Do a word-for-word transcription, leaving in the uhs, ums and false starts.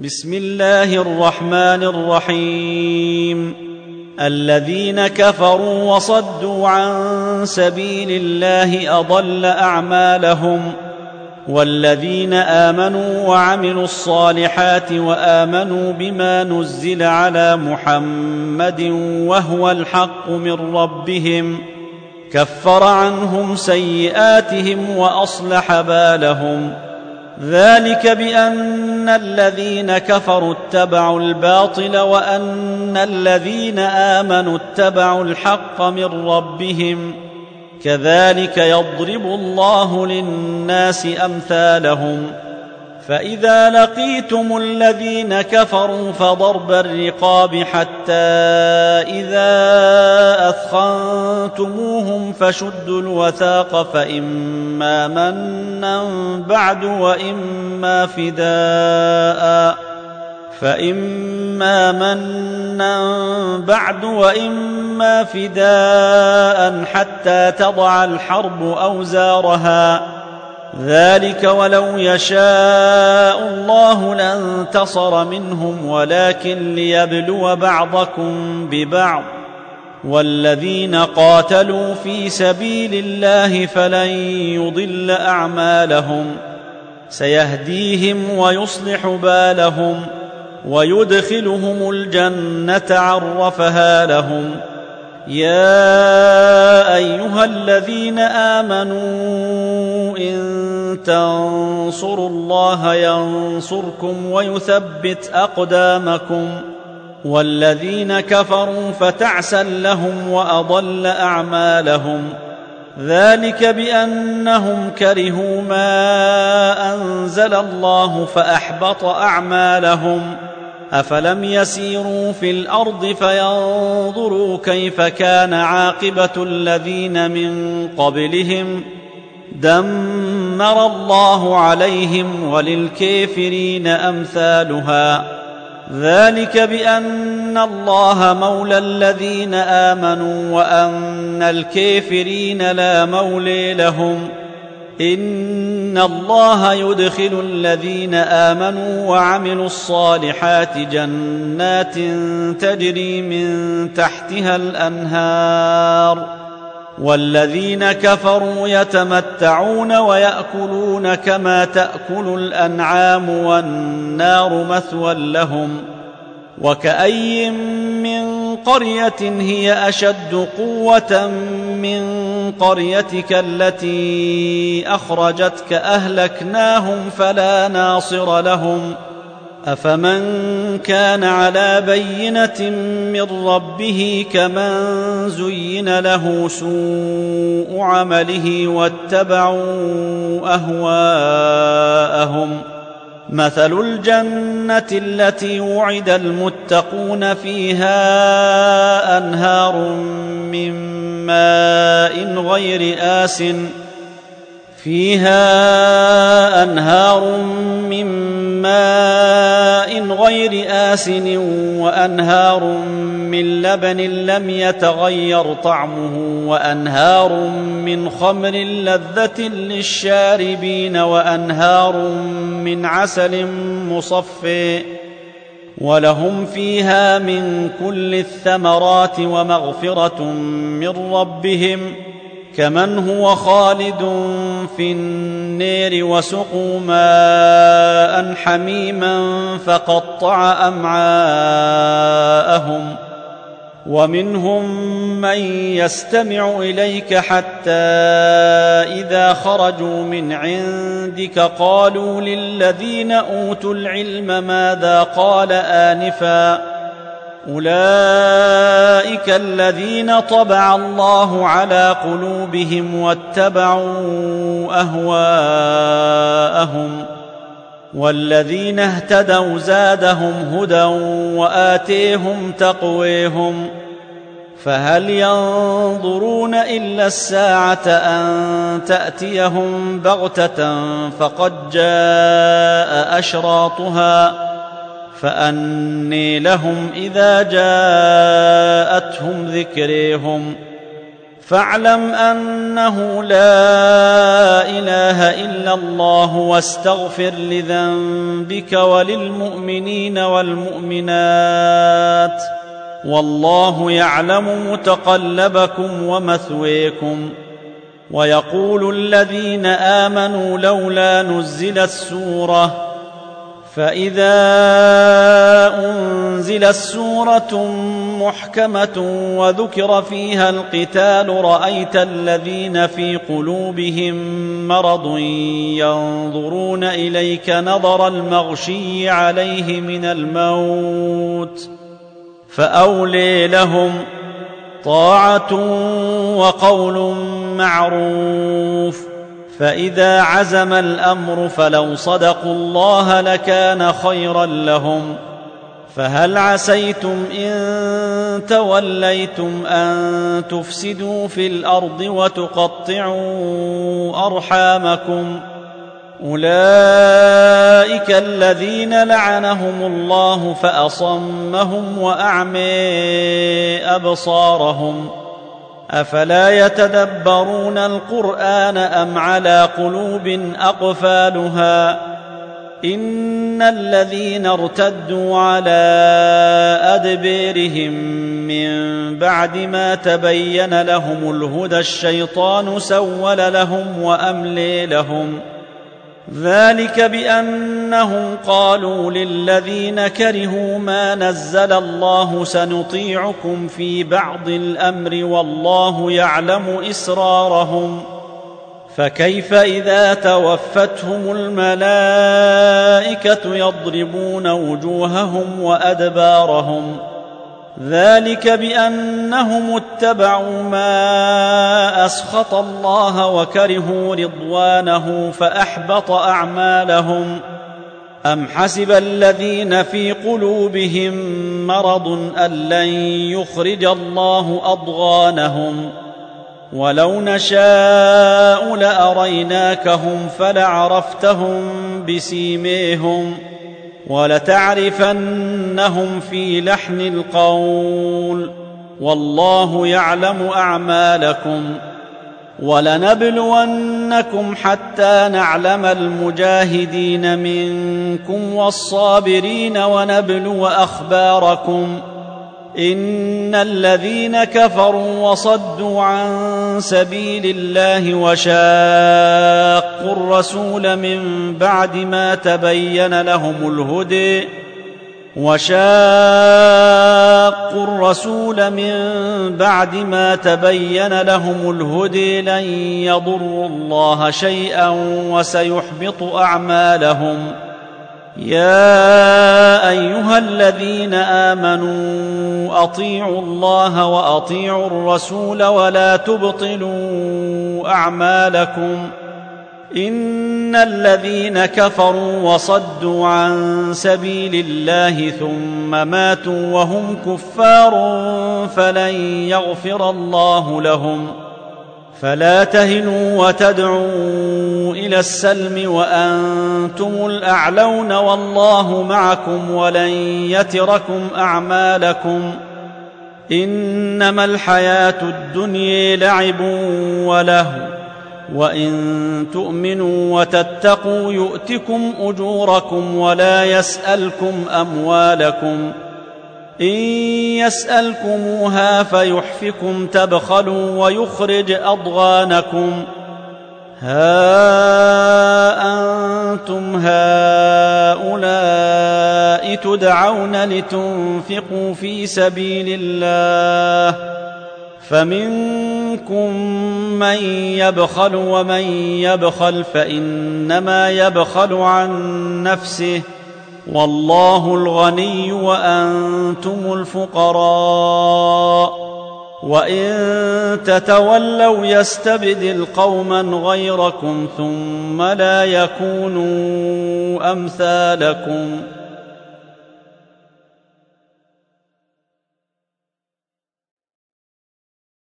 بسم الله الرحمن الرحيم. الذين كفروا وصدوا عن سبيل الله أضل أعمالهم، والذين آمنوا وعملوا الصالحات وآمنوا بما نزل على محمد وهو الحق من ربهم كفر عنهم سيئاتهم وأصلح بالهم. ذلك بأن الذين كفروا اتبعوا الباطل وأن الذين آمنوا اتبعوا الحق من ربهم، كذلك يضرب الله للناس أمثالهم. فإذا لقيتم الذين كفروا فضرب الرقاب حتى إذا أثخنتموهم فشدوا الوثاق فإما منا بعد وإما فداء فإما منا بعد وإما فداء حتى تضع الحرب أوزارها. ذلك ولو يشاء الله لانتصر منهم ولكن ليبلو بعضكم ببعض. والذين قاتلوا في سبيل الله فلن يضل أعمالهم، سيهديهم ويصلح بالهم ويدخلهم الجنة عرفها لهم. يا أيها الذين آمنوا إن تنصروا الله ينصركم ويثبت أقدامكم. والذين كفروا فتعسا لهم وأضل أعمالهم. ذلك بأنهم كرهوا ما أنزل الله فأحبط أعمالهم. أفلم يسيروا في الأرض فينظروا كيف كان عاقبة الذين من قبلهم دمر الله عليهم وللكافرين أمثالها. ذلك بأن الله مولى الذين آمنوا وأن الكافرين لا مولى لهم. إن الله يدخل الذين آمنوا وعملوا الصالحات جنات تجري من تحتها الأنهار، والذين كفروا يتمتعون ويأكلون كما تأكل الأنعام والنار مثوى لهم. وكأي من قرية هي أشد قوة من قريتك التي أخرجتك أهلكناهم فلا ناصر لهم. أفمن كان على بينة من ربه كمن زين له سوء عمله واتبعوا أهواءهم. مثل الجنة التي وعد المتقون فيها أنهار من ماء غير آسٍ فيها أنهار من ماء غير آسن وأنهار من لبن لم يتغير طعمه وأنهار من خمر لذة للشاربين وأنهار من عسل مصفى ولهم فيها من كل الثمرات ومغفرة من ربهم كمن هو خالد في النار وسقوا ماء حميما فقطع أمعاءهم. ومنهم من يستمع إليك حتى إذا خرجوا من عندك قالوا للذين أوتوا العلم ماذا قال آنفا. أولئك الذين طبع الله على قلوبهم واتبعوا أهواءهم. والذين اهتدوا زادهم هدى وآتيهم تقويهم. فهل ينظرون إلا الساعة أن تأتيهم بغتة فقد جاء أشراطها فأني لهم إذا جاءتهم ذكريهم فاعلم أنه لا إله إلا الله واستغفر لذنبك وللمؤمنين والمؤمنات والله يعلم متقلبكم ومثويكم. ويقول الذين آمنوا لولا نزلت سورة فإذا أنزلت سورة محكمة وذكر فيها القتال رأيت الذين في قلوبهم مرض ينظرون إليك نظر المغشي عليه من الموت فأولي لهم طاعة وقول معروف. فإذا عزم الأمر فلو صدقوا الله لكان خيرا لهم. فهل عسيتم إن توليتم أن تفسدوا في الأرض وتقطعوا أرحامكم؟ أولئك الذين لعنهم الله فأصمهم وأعمي أبصارهم. أفلا يتدبرون القرآن أم على قلوب أقفالها؟ إن الذين ارتدوا على أدبيرهم من بعد ما تبين لهم الهدى الشيطان سول لهم وأملي لهم. ذلك بأنهم قالوا للذين كرهوا ما نزل الله سنطيعكم في بعض الأمر والله يعلم إسرارهم. فكيف إذا توفتهم الملائكة يضربون وجوههم وأدبارهم؟ ذلك بأنهم اتبعوا ما أسخط الله وكرهوا رضوانه فأحبط أعمالهم. أم حسب الذين في قلوبهم مرض أن لن يخرج الله أضغانهم؟ ولو نشاء لأريناكهم فلعرفتهم بسيميهم ولتعرفنهم في لحن القول والله يعلم أعمالكم. ولنبلونكم حتى نعلم المجاهدين منكم والصابرين ونبلو أخباركم. إن الذين كفروا وصدوا عن سبيل الله وشاقوا الرسول من بعد ما تبين لهم الهدى وشاقوا الرسول من بعد ما تبين لهم الهدى لن يضروا الله شيئا وسيحبط أعمالهم. يا أيها الذين آمنوا أطيعوا الله وأطيعوا الرسول ولا تبطلوا أعمالكم. إن الذين كفروا وصدوا عن سبيل الله ثم ماتوا وهم كفار فلن يغفر الله لهم. فلا تهنوا وتدعوا إلى السلم وأنتم الأعلون والله معكم ولن يتركم أعمالكم. إنما الحياة الدنيا لعب ولهو وإن تؤمنوا وتتقوا يؤتكم أجوركم ولا يسألكم أموالكم. إن يسألكموها فيحفكم تبخلوا ويخرج أضغانكم. ها أنتم هؤلاء تدعون لتنفقوا في سبيل الله فمنكم من يبخل ومن يبخل فإنما يبخل عن نفسه والله الغني وأنتم الفقراء. وإن تتولوا يستبدل قوما غيركم ثم لا يكونوا أمثالكم.